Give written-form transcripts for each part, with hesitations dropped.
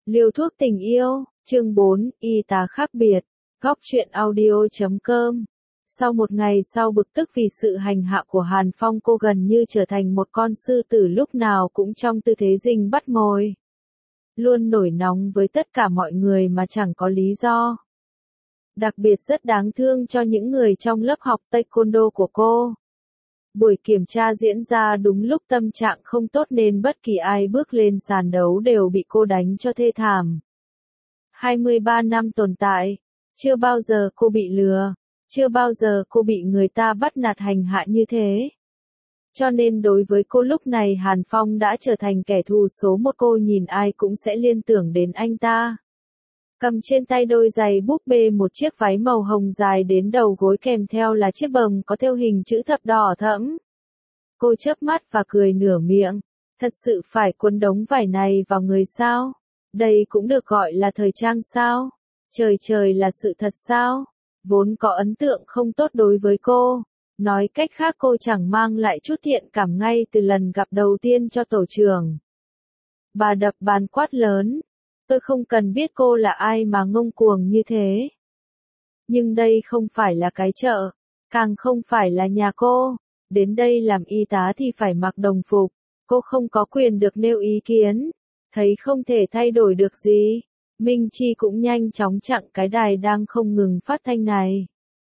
Liều thuốc tình yêu, chương 4, y tá khác biệt, góc truyện audio.com. Sau một ngày sau bực tức vì sự hành hạ của Hàn Phong, cô gần như trở thành một con sư tử lúc nào cũng trong tư thế rình bắt mồi. Luôn nổi nóng với tất cả mọi người mà chẳng có lý do. Đặc biệt rất đáng thương cho những người trong lớp học taekwondo của cô. Buổi kiểm tra diễn ra đúng lúc tâm trạng không tốt nên bất kỳ ai bước lên sàn đấu đều bị cô đánh cho thê thảm. 23 năm tồn tại, chưa bao giờ cô bị lừa, chưa bao giờ cô bị người ta bắt nạt hành hạ như thế. Cho nên đối với cô lúc này Hàn Phong đã trở thành kẻ thù số một, cô nhìn ai cũng sẽ liên tưởng đến anh ta. Cầm trên tay đôi giày búp bê, một chiếc váy màu hồng dài đến đầu gối kèm theo là chiếc bờm có thêu hình chữ thập đỏ thẫm. Cô chớp mắt và cười nửa miệng, thật sự phải cuốn đống vải này vào người sao? Đây cũng được gọi là thời trang sao? Trời trời là sự thật sao? Vốn có ấn tượng không tốt đối với cô. Nói cách khác cô chẳng mang lại chút thiện cảm ngay từ lần gặp đầu tiên cho tổ trưởng. Bà đập bàn quát lớn. Tôi không cần biết cô là ai mà ngông cuồng như thế. Nhưng đây không phải là cái chợ, càng không phải là nhà cô. Đến đây làm y tá thì phải mặc đồng phục. Cô không có quyền được nêu ý kiến. Thấy không thể thay đổi được gì. Minh Chi cũng nhanh chóng chặn cái đài đang không ngừng phát thanh này.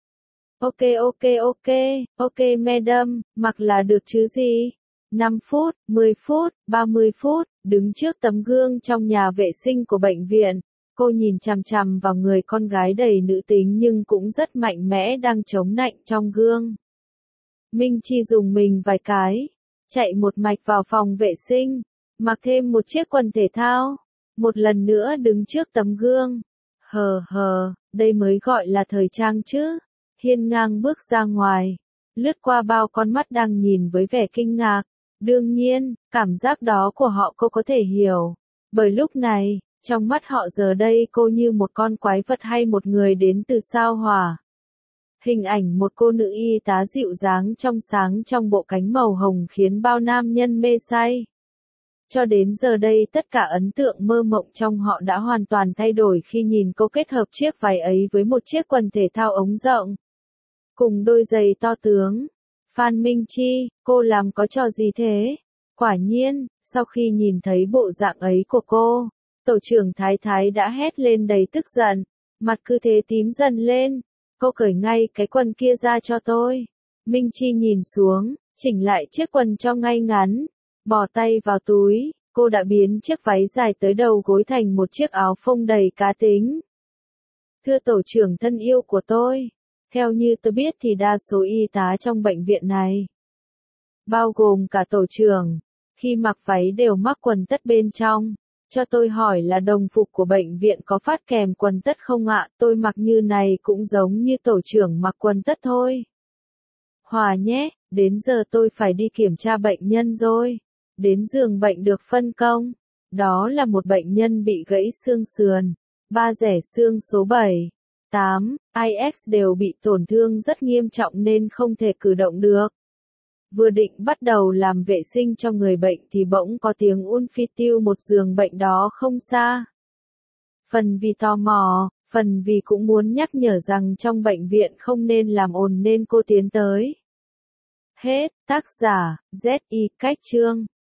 Ok madam, mặc là được chứ gì. 5 phút, 10 phút, 30 phút, đứng trước tấm gương trong nhà vệ sinh của bệnh viện, cô nhìn chằm chằm vào người con gái đầy nữ tính nhưng cũng rất mạnh mẽ đang chống nạnh trong gương. Minh Chi dùng mình vài cái, chạy một mạch vào phòng vệ sinh, mặc thêm một chiếc quần thể thao, một lần nữa đứng trước tấm gương. Đây mới gọi là thời trang chứ. Hiên ngang bước ra ngoài, lướt qua bao con mắt đang nhìn với vẻ kinh ngạc. Đương nhiên, cảm giác đó của họ cô có thể hiểu. Bởi lúc này, trong mắt họ giờ đây cô như một con quái vật hay một người đến từ sao hỏa. Hình ảnh một cô nữ y tá dịu dàng trong sáng trong bộ cánh màu hồng khiến bao nam nhân mê say. Cho đến giờ đây tất cả ấn tượng mơ mộng trong họ đã hoàn toàn thay đổi khi nhìn cô kết hợp chiếc váy ấy với một chiếc quần thể thao ống rộng. Cùng đôi giày to tướng. Phan Minh Chi, cô làm có trò gì thế? Quả nhiên, sau khi nhìn thấy bộ dạng ấy của cô, tổ trưởng Thái Thái đã hét lên đầy tức giận, mặt cứ thế tím dần lên. Cô cởi ngay cái quần kia ra cho tôi. Minh Chi nhìn xuống, chỉnh lại chiếc quần cho ngay ngắn, bỏ tay vào túi, cô đã biến chiếc váy dài tới đầu gối thành một chiếc áo phông đầy cá tính. Thưa tổ trưởng thân yêu của tôi, theo như tôi biết thì đa số y tá trong bệnh viện này, bao gồm cả tổ trưởng, khi mặc váy đều mắc quần tất bên trong. Cho tôi hỏi là đồng phục của bệnh viện có phát kèm quần tất không ạ? Tôi mặc như này cũng giống như tổ trưởng mặc quần tất thôi. Hòa nhé, đến giờ tôi phải đi kiểm tra bệnh nhân rồi. Đến giường bệnh được phân công. Đó là một bệnh nhân bị gãy xương sườn, 3 rẻ xương số 7, 8, IX đều bị tổn thương rất nghiêm trọng nên không thể cử động được. Vừa định bắt đầu làm vệ sinh cho người bệnh thì bỗng có tiếng phi tiêu một giường bệnh đó không xa. Phần vì tò mò, phần vì cũng muốn nhắc nhở rằng trong bệnh viện không nên làm ồn nên cô tiến tới. Hết, tác giả, Z.I. Cách Chương.